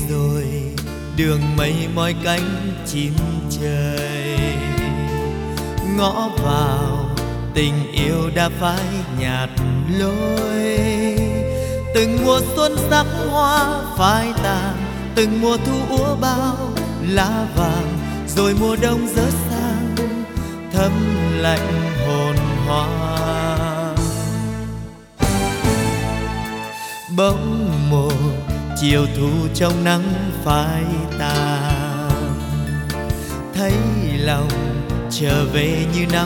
rồi đường mây mỏi cánh chim trời, ngõ vào tình yêu đã phai nhạt lối. Từng mùa xuân sắc hoa phai tàn, từng mùa thu úa bao lá vàng, rồi mùa đông rớt sang thấm lạnh hồn hoa. Bỗng một chiều thu trong nắng phai tàn, thấy lòng trở về như năm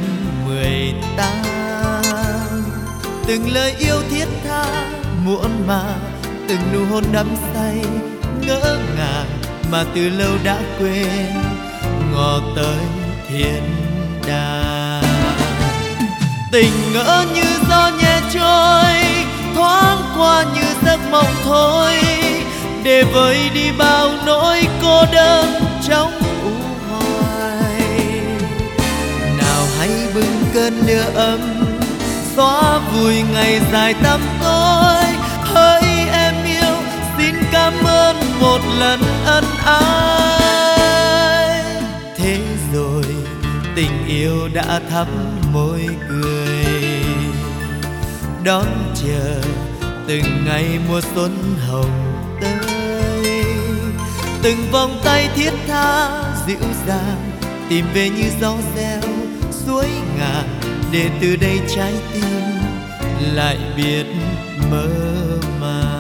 18. Từng lời yêu thiết tha muộn màng, từng nụ hôn đắm say ngỡ ngàng mà từ lâu đã quên, ngò tới thiên đàng. Tình ngỡ như gió nhẹ trôi, thoáng qua như giấc mộng thôi, để vơi đi bao nỗi cô đơn trong u hoài. Nào hãy bừng cơn lửa ấm, xóa vui ngày dài tăm tối. Hỡi em yêu, xin cảm ơn một lần ân ái. Thế rồi tình yêu đã thắm môi cười, đón chờ từng ngày mùa xuân hồng tới. Từng vòng tay thiết tha dịu dàng tìm về như gió reo suối ngàn, để từ đây trái tim lại biết mơ màng.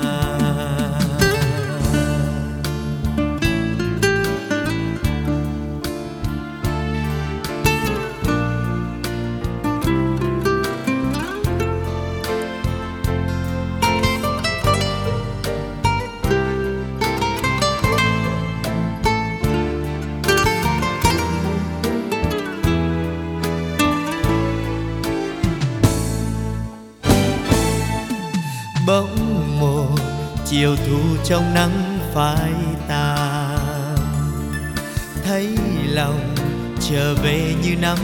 Bỗng một chiều thu trong nắng phai tàn, thấy lòng trở về như năm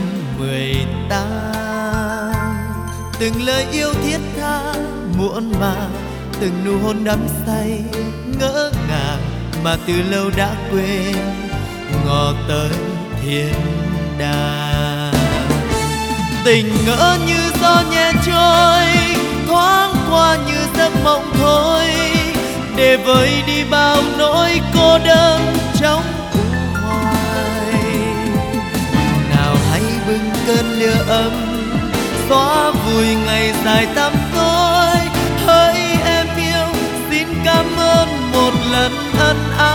18. Từng lời yêu thiết tha muộn màng, từng nụ hôn đắm say ngỡ ngàng mà từ lâu đã quên, ngò tới thiên đàng. Tình ngỡ như gió nhẹ trôi, thoáng qua như giấc mộng thôi, để vơi đi bao nỗi cô đơn trong u hoài. Nào hãy bừng cơn lửa ấm, xóa vui ngày dài tăm tối. Hỡi em yêu, xin cảm ơn một lần ân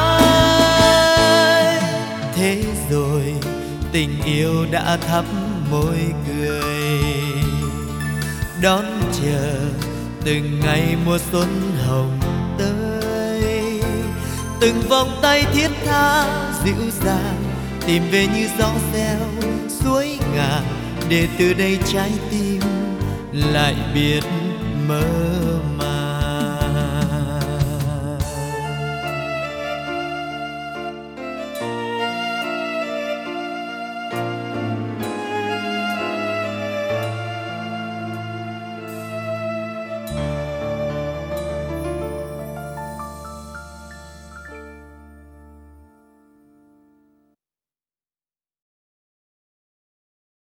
ái. Thế rồi tình yêu đã thắm môi cười, đón chờ từng ngày mùa xuân hồng tới. Từng vòng tay thiết tha dịu dàng tìm về như gió reo suối ngàn, để từ đây trái tim lại biết mơ màng.